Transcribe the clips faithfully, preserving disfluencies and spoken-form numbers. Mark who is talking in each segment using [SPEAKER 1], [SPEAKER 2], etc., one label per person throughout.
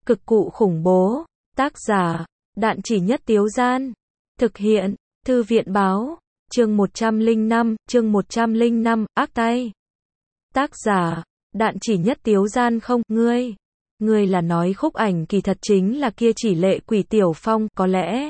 [SPEAKER 1] Cực cụ khủng bố. Tác giả, Đạn Chỉ Nhất Tiếu Gian. Thực hiện, Thư viện báo. Chương một trăm lẻ năm, chương một trăm lẻ năm, ác tay. Tác giả, Đạn Chỉ Nhất Tiếu Gian. Không, ngươi. Ngươi là nói Khúc Ảnh kỳ thật chính là kia chỉ lệ quỷ Tiểu Phong, có lẽ.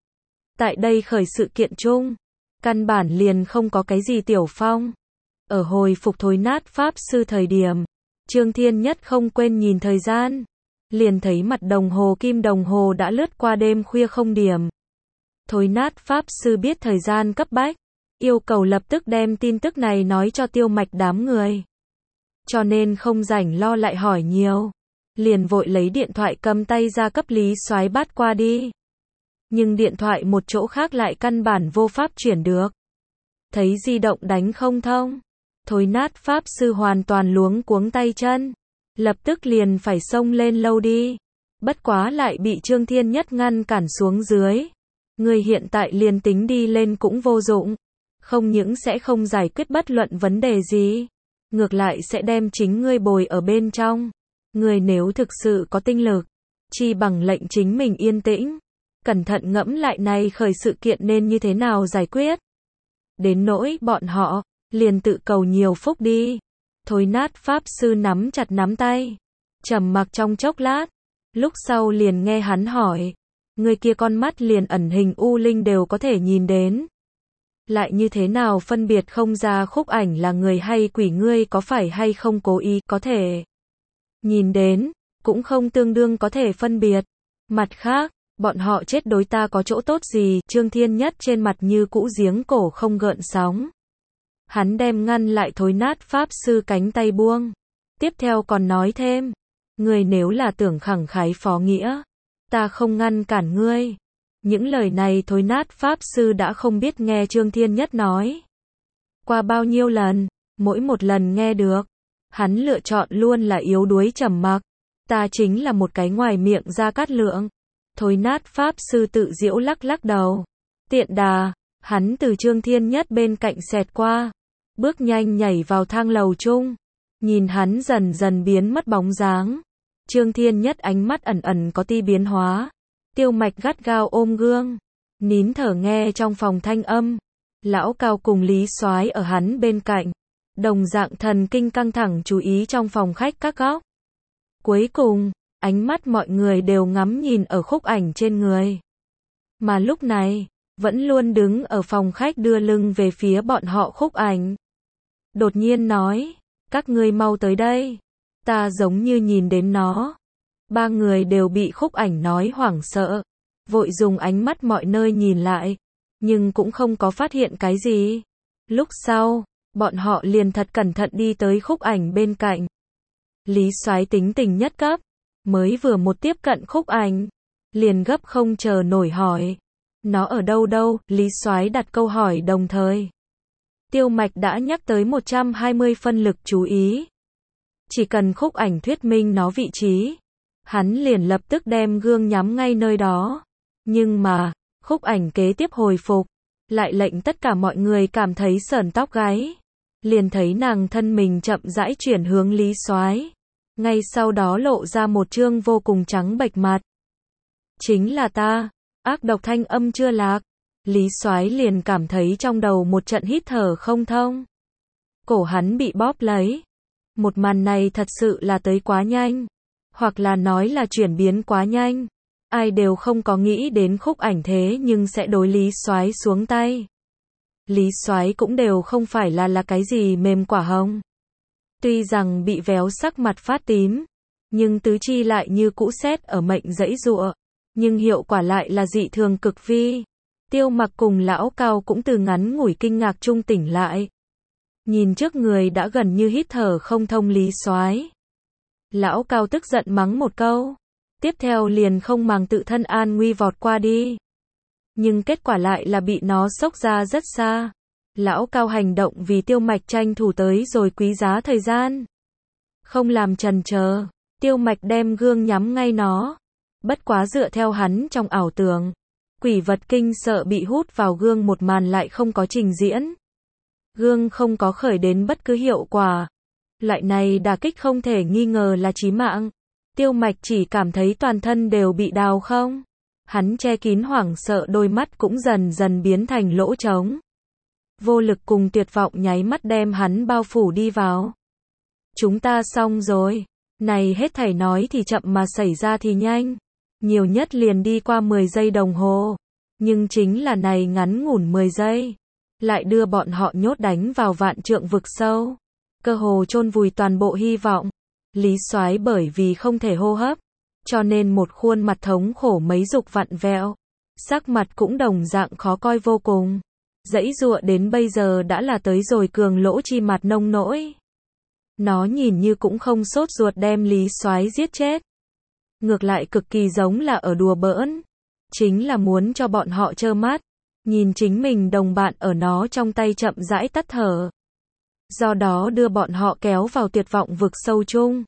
[SPEAKER 1] Tại đây khởi sự kiện chung, căn bản liền không có cái gì Tiểu Phong. Ở hồi phục thối nát Pháp Sư thời điểm, Trương Thiên Nhất không quên nhìn thời gian. Liền thấy mặt đồng hồ kim đồng hồ đã lướt qua đêm khuya không điểm. Thối nát Pháp Sư biết thời gian cấp bách, yêu cầu lập tức đem tin tức này nói cho Tiêu Mạch đám người. Cho nên không rảnh lo lại hỏi nhiều. Liền vội lấy điện thoại cầm tay ra cấp Lý Soái bắt qua đi. Nhưng điện thoại một chỗ khác lại căn bản vô pháp chuyển được. Thấy di động đánh không thông. Thối nát Pháp Sư hoàn toàn luống cuống tay chân. Lập tức liền phải xông lên lâu đi. Bất quá lại bị Trương Thiên Nhất ngăn cản xuống dưới. Người hiện tại liền tính đi lên cũng vô dụng. Không những sẽ không giải quyết bất luận vấn đề gì. Ngược lại sẽ đem chính ngươi bồi ở bên trong. Người nếu thực sự có tinh lực, chi bằng lệnh chính mình yên tĩnh. Cẩn thận ngẫm lại này khởi sự kiện nên như thế nào giải quyết. Đến nỗi bọn họ, liền tự cầu nhiều phúc đi. Thối nát Pháp Sư nắm chặt nắm tay. Trầm mặc trong chốc lát. Lúc sau liền nghe hắn hỏi. Người kia con mắt liền ẩn hình u linh đều có thể nhìn đến. Lại như thế nào phân biệt không ra Khúc Ảnh là người hay quỷ, ngươi có phải hay không cố ý, có thể nhìn đến, cũng không tương đương có thể phân biệt. Mặt khác, bọn họ chết đối ta có chỗ tốt gì? Trương Thiên Nhất trên mặt như cũ giếng cổ không gợn sóng. Hắn đem ngăn lại thối nát Pháp Sư cánh tay buông. Tiếp theo còn nói thêm. Ngươi nếu là tưởng khẳng khái phó nghĩa, ta không ngăn cản ngươi. Những lời này thối nát Pháp Sư đã không biết nghe Trương Thiên Nhất nói qua bao nhiêu lần, mỗi một lần nghe được, hắn lựa chọn luôn là yếu đuối trầm mặc. Ta chính là một cái ngoài miệng Gia Cát Lượng. Thối nát Pháp Sư tự giễu lắc lắc đầu. Tiện đà, hắn từ Trương Thiên Nhất bên cạnh xẹt qua, bước nhanh nhảy vào thang lầu chung. Nhìn hắn dần dần biến mất bóng dáng, Trương Thiên Nhất ánh mắt ẩn ẩn có ti biến hóa. Tiêu Mạch gắt gao ôm gương, nín thở nghe trong phòng thanh âm. Lão Cao cùng Lý Soái ở hắn bên cạnh, đồng dạng thần kinh căng thẳng chú ý trong phòng khách các góc. Cuối cùng, ánh mắt mọi người đều ngắm nhìn ở Khúc Ảnh trên người. Mà lúc này, vẫn luôn đứng ở phòng khách đưa lưng về phía bọn họ Khúc Ảnh. Đột nhiên nói, các ngươi mau tới đây. Ta giống như nhìn đến nó. Ba người đều bị Khúc Ảnh nói hoảng sợ. Vội dùng ánh mắt mọi nơi nhìn lại. Nhưng cũng không có phát hiện cái gì. Lúc sau, bọn họ liền thật cẩn thận đi tới Khúc Ảnh bên cạnh. Lý Soái tính tình nhất cấp. Mới vừa một tiếp cận Khúc Ảnh, liền gấp không chờ nổi hỏi. Nó ở đâu đâu? Lý Soái đặt câu hỏi đồng thời. Tiêu Mạch đã nhắc tới một trăm hai mươi phân lực chú ý. Chỉ cần Khúc Ảnh thuyết minh nó vị trí, hắn liền lập tức đem gương nhắm ngay nơi đó. Nhưng mà, Khúc Ảnh kế tiếp hồi phục, lại lệnh tất cả mọi người cảm thấy sởn tóc gáy. Liền thấy nàng thân mình chậm rãi chuyển hướng Lý Soái. Ngay sau đó lộ ra một trương vô cùng trắng bệch mặt. Chính là ta. Ác độc thanh âm chưa lạc. Lý Soái liền cảm thấy trong đầu một trận hít thở không thông. Cổ hắn bị bóp lấy. Một màn này thật sự là tới quá nhanh. Hoặc là nói là chuyển biến quá nhanh. Ai đều không có nghĩ đến Khúc Ảnh thế nhưng sẽ đối Lý Soái xuống tay. Lý Soái cũng đều không phải là là cái gì mềm quả hồng. Tuy rằng bị véo sắc mặt phát tím, nhưng tứ chi lại như cũ xét ở mệnh giãy giụa, nhưng hiệu quả lại là dị thường cực vi. Tiêu Mặc cùng Lão Cao cũng từ ngắn ngủi kinh ngạc trung tỉnh lại. Nhìn trước người đã gần như hít thở không thông Lý Soái. Lão Cao tức giận mắng một câu, tiếp theo liền không màng tự thân an nguy vọt qua đi. Nhưng kết quả lại là bị nó xốc ra rất xa. Lão Cao hành động vì Tiêu Mạch tranh thủ tới rồi quý giá thời gian. Không làm chần chờ, Tiêu Mạch đem gương nhắm ngay nó. Bất quá dựa theo hắn trong ảo tưởng, quỷ vật kinh sợ bị hút vào gương một màn lại không có trình diễn. Gương không có khởi đến bất cứ hiệu quả. Loại này đả kích không thể nghi ngờ là chí mạng. Tiêu Mạch chỉ cảm thấy toàn thân đều bị đào không. Hắn che kín hoảng sợ, đôi mắt cũng dần dần biến thành lỗ trống. Vô lực cùng tuyệt vọng nháy mắt đem hắn bao phủ đi vào. Chúng ta xong rồi. Này hết thảy nói thì chậm mà xảy ra thì nhanh. Nhiều nhất liền đi qua mười giây đồng hồ. Nhưng chính là này ngắn ngủn mười giây. Lại đưa bọn họ nhốt đánh vào vạn trượng vực sâu. Cơ hồ chôn vùi toàn bộ hy vọng. Lý Soái bởi vì không thể hô hấp. Cho nên một khuôn mặt thống khổ mấy dục vặn vẹo. Sắc mặt cũng đồng dạng khó coi vô cùng. Dãy dụa đến bây giờ đã là tới rồi cường lỗ chi mặt nông nỗi. Nó nhìn như cũng không sốt ruột đem Lý Soái giết chết. Ngược lại cực kỳ giống là ở đùa bỡn. Chính là muốn cho bọn họ trơ mắt. Nhìn chính mình đồng bạn ở nó trong tay chậm rãi tắt thở. Do đó đưa bọn họ kéo vào tuyệt vọng vực sâu chung.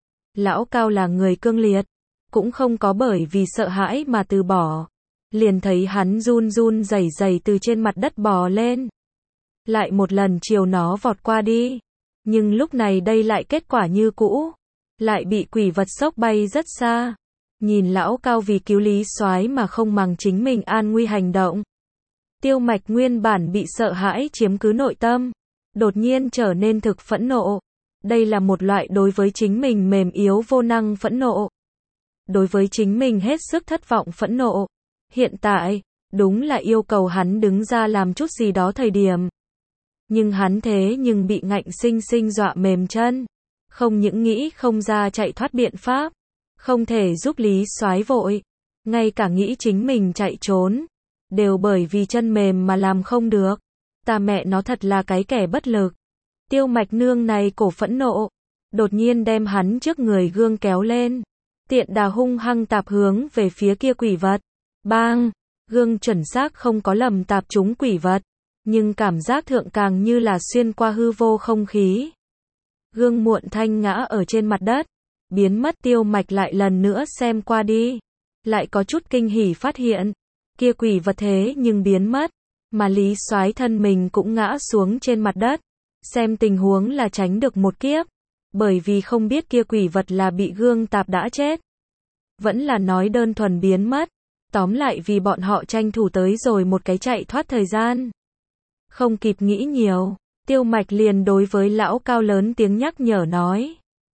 [SPEAKER 1] Lão Cao là người cương liệt. Cũng không có bởi vì sợ hãi mà từ bỏ. Liền thấy hắn run run rẩy rẩy từ trên mặt đất bò lên. Lại một lần chiều nó vọt qua đi. Nhưng lúc này đây lại kết quả như cũ. Lại bị quỷ vật sốc bay rất xa. Nhìn Lão Cao vì cứu Lý Soái mà không màng chính mình an nguy hành động. Tiêu Mạch nguyên bản bị sợ hãi chiếm cứ nội tâm. Đột nhiên trở nên thực phẫn nộ. Đây là một loại đối với chính mình mềm yếu vô năng phẫn nộ. Đối với chính mình hết sức thất vọng phẫn nộ. Hiện tại, đúng là yêu cầu hắn đứng ra làm chút gì đó thời điểm. Nhưng hắn thế nhưng bị ngạnh sinh sinh dọa mềm chân. Không những nghĩ không ra chạy thoát biện pháp. Không thể giúp Lý Soái vội. Ngay cả nghĩ chính mình chạy trốn. Đều bởi vì chân mềm mà làm không được. Ta mẹ nó thật là cái kẻ bất lực. Tiêu Mạch nương này cổ phẫn nộ. Đột nhiên đem hắn trước người gương kéo lên. Tiện đà hung hăng tạp hướng về phía kia quỷ vật. Bang! Gương chuẩn xác không có lầm tạp trúng quỷ vật. Nhưng cảm giác thượng càng như là xuyên qua hư vô không khí. Gương muộn thanh ngã ở trên mặt đất. Biến mất. Tiêu Mạch lại lần nữa xem qua đi. Lại có chút kinh hỉ phát hiện. Kia quỷ vật thế nhưng biến mất. Mà Lý Soái thân mình cũng ngã xuống trên mặt đất. Xem tình huống là tránh được một kiếp. Bởi vì không biết kia quỷ vật là bị gương tạp đã chết. Vẫn là nói đơn thuần biến mất. Tóm lại vì bọn họ tranh thủ tới rồi một cái chạy thoát thời gian. Không kịp nghĩ nhiều. Tiêu Mạch liền đối với Lão Cao lớn tiếng nhắc nhở nói.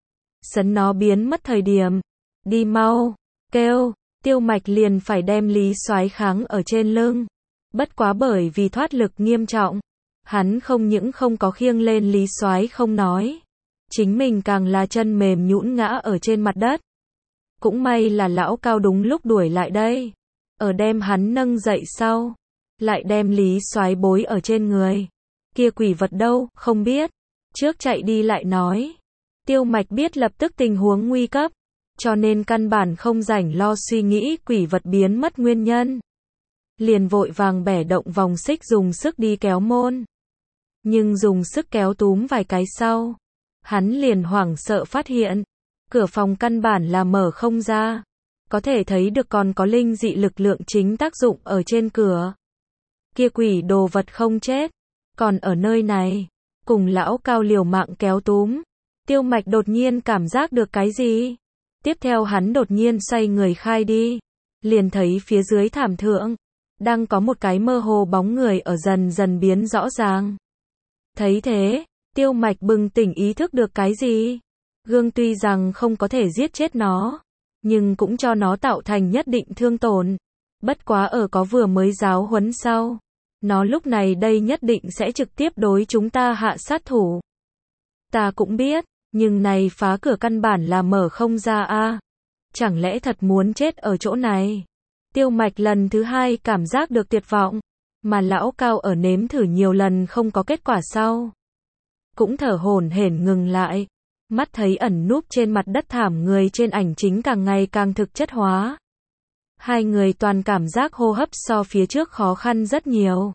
[SPEAKER 1] Sấn nó biến mất thời điểm. Đi mau. Kêu. Tiêu Mạch liền phải đem Lý Soái kháng ở trên lưng. Bất quá bởi vì thoát lực nghiêm trọng. Hắn không những không có khiêng lên Lý Soái không nói. Chính mình càng là chân mềm nhũn ngã ở trên mặt đất. Cũng may là Lão Cao đúng lúc đuổi lại đây. Ở đem hắn nâng dậy sau. Lại đem Lý Soái bối ở trên người. Kia quỷ vật đâu, không biết. Trước chạy đi lại nói. Tiêu Mạch biết lập tức tình huống nguy cấp. Cho nên căn bản không rảnh lo suy nghĩ quỷ vật biến mất nguyên nhân. Liền vội vàng bẻ động vòng xích dùng sức đi kéo môn. Nhưng dùng sức kéo túm vài cái sau. Hắn liền hoảng sợ phát hiện. Cửa phòng căn bản là mở không ra. Có thể thấy được còn có linh dị lực lượng chính tác dụng ở trên cửa. Kia quỷ đồ vật không chết. Còn ở nơi này. Cùng Lão Cao liều mạng kéo túm. Tiêu Mạch đột nhiên cảm giác được cái gì. Tiếp theo hắn đột nhiên xoay người khai đi. Liền thấy phía dưới thảm thượng. Đang có một cái mơ hồ bóng người ở dần dần biến rõ ràng. Thấy thế, Tiêu Mạch bừng tỉnh ý thức được cái gì. Gương tuy rằng không có thể giết chết nó. Nhưng cũng cho nó tạo thành nhất định thương tổn. Bất quá ở có vừa mới giáo huấn sau. Nó lúc này đây nhất định sẽ trực tiếp đối chúng ta hạ sát thủ. Ta cũng biết. Nhưng này phá cửa căn bản là mở không ra a. À. Chẳng lẽ thật muốn chết ở chỗ này. Tiêu Mạch lần thứ hai cảm giác được tuyệt vọng. Mà Lão Cao ở nếm thử nhiều lần không có kết quả sau. Cũng thở hổn hển ngừng lại. Mắt thấy ẩn núp trên mặt đất thảm người trên ảnh chính càng ngày càng thực chất hóa. Hai người toàn cảm giác hô hấp so phía trước khó khăn rất nhiều.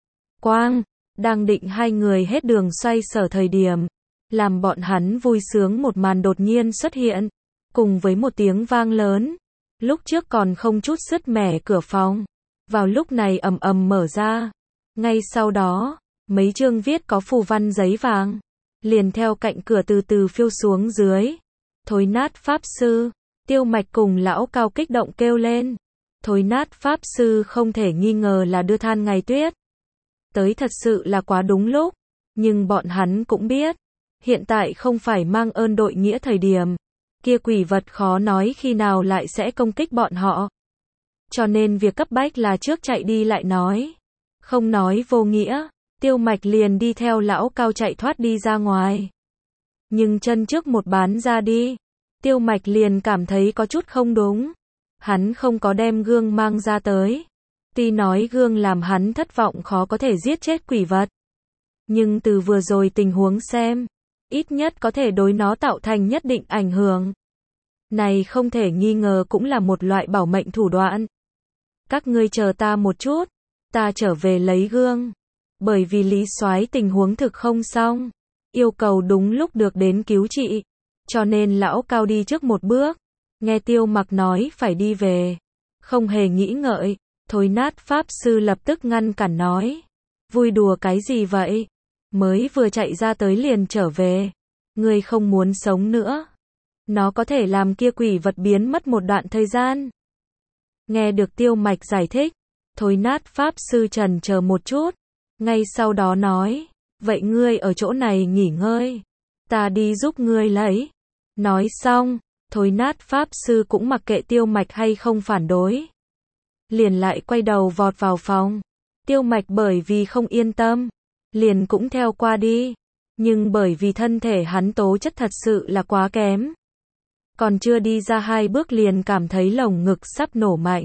[SPEAKER 1] Quang, đang định hai người hết đường xoay sở thời điểm. Làm bọn hắn vui sướng một màn đột nhiên xuất hiện. Cùng với một tiếng vang lớn. Lúc trước còn không chút sứt mẻ cửa phòng. Vào lúc này ầm ầm mở ra. Ngay sau đó, mấy chương viết có phù văn giấy vàng. Liền theo cạnh cửa từ từ phiêu xuống dưới. Thối nát pháp sư. Tiêu Mạch cùng lão Cao kích động kêu lên. Thối nát Pháp Sư không thể nghi ngờ là đưa than ngày tuyết. Tới thật sự là quá đúng lúc. Nhưng bọn hắn cũng biết. Hiện tại không phải mang ơn đội nghĩa thời điểm. Kia quỷ vật khó nói khi nào lại sẽ công kích bọn họ. Cho nên việc cấp bách là trước chạy đi lại nói. Không nói vô nghĩa. Tiêu Mạch liền đi theo lão Cao chạy thoát đi ra ngoài. Nhưng chân trước một bán ra đi. Tiêu Mạch liền cảm thấy có chút không đúng. Hắn không có đem gương mang ra tới. Tuy nói gương làm hắn thất vọng khó có thể giết chết quỷ vật. Nhưng từ vừa rồi tình huống xem, ít nhất có thể đối nó tạo thành nhất định ảnh hưởng. Này không thể nghi ngờ cũng là một loại bảo mệnh thủ đoạn. Các ngươi chờ ta một chút, ta trở về lấy gương. Bởi vì Lý Soái tình huống thực không xong, yêu cầu đúng lúc được đến cứu trị. Cho nên lão Cao đi trước một bước, nghe Tiêu Mặc nói phải đi về. Không hề nghĩ ngợi, thối nát Pháp Sư lập tức ngăn cản nói. Vui đùa cái gì vậy? Mới vừa chạy ra tới liền trở về. Ngươi không muốn sống nữa. Nó có thể làm kia quỷ vật biến mất một đoạn thời gian. Nghe được Tiêu Mạch giải thích, thối nát Pháp Sư trần chờ một chút. Ngay sau đó nói, vậy ngươi ở chỗ này nghỉ ngơi. Ta đi giúp ngươi lấy. Nói xong, thối nát Pháp Sư cũng mặc kệ Tiêu Mạch hay không phản đối. Liền lại quay đầu vọt vào phòng. Tiêu Mạch bởi vì không yên tâm, liền cũng theo qua đi. Nhưng bởi vì thân thể hắn tố chất thật sự là quá kém. Còn chưa đi ra hai bước liền cảm thấy lồng ngực sắp nổ mạnh.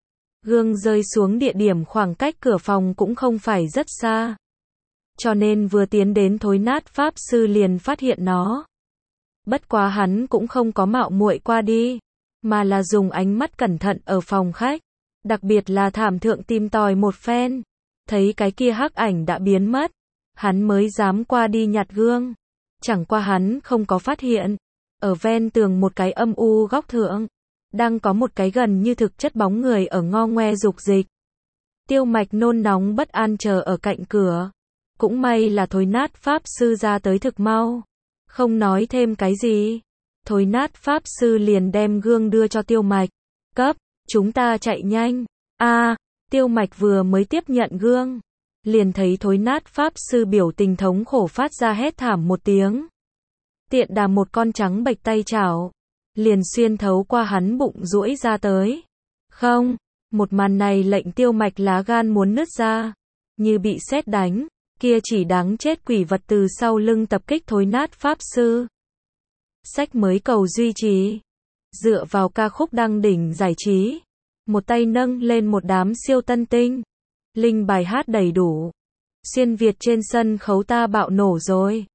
[SPEAKER 1] Gương rơi xuống địa điểm khoảng cách cửa phòng cũng không phải rất xa. Cho nên vừa tiến đến thối nát Pháp Sư liền phát hiện nó. Bất quá hắn cũng không có mạo muội qua đi, mà là dùng ánh mắt cẩn thận ở phòng khách. Đặc biệt là thảm thượng tìm tòi một phen. Thấy cái kia hắc ảnh đã biến mất. Hắn mới dám qua đi nhặt gương. Chẳng qua hắn không có phát hiện. Ở ven tường một cái âm u góc thượng. Đang có một cái gần như thực chất bóng người ở ngo ngoe dục dịch. Tiêu Mạch nôn nóng bất an chờ ở cạnh cửa. Cũng may là thối nát Pháp Sư ra tới thực mau. Không nói thêm cái gì. Thối nát Pháp Sư liền đem gương đưa cho Tiêu Mạch. Cấp, chúng ta chạy nhanh. A, Tiêu Mạch vừa mới tiếp nhận gương. Liền thấy thối nát Pháp Sư biểu tình thống khổ phát ra hét thảm một tiếng. Tiện đà một con trắng bệch tay chảo. Liền xuyên thấu qua hắn bụng duỗi ra tới. Không, một màn này lệnh Tiêu Mạch lá gan muốn nứt ra. Như bị sét đánh. Kia chỉ đáng chết quỷ vật từ sau lưng tập kích thối nát Pháp Sư. Sách mới cầu duy trì. Dựa vào ca khúc đăng đỉnh giải trí. Một tay nâng lên một đám siêu tân tinh. Linh bài hát đầy đủ. Xuyên Việt trên sân khấu ta bạo nổ rồi.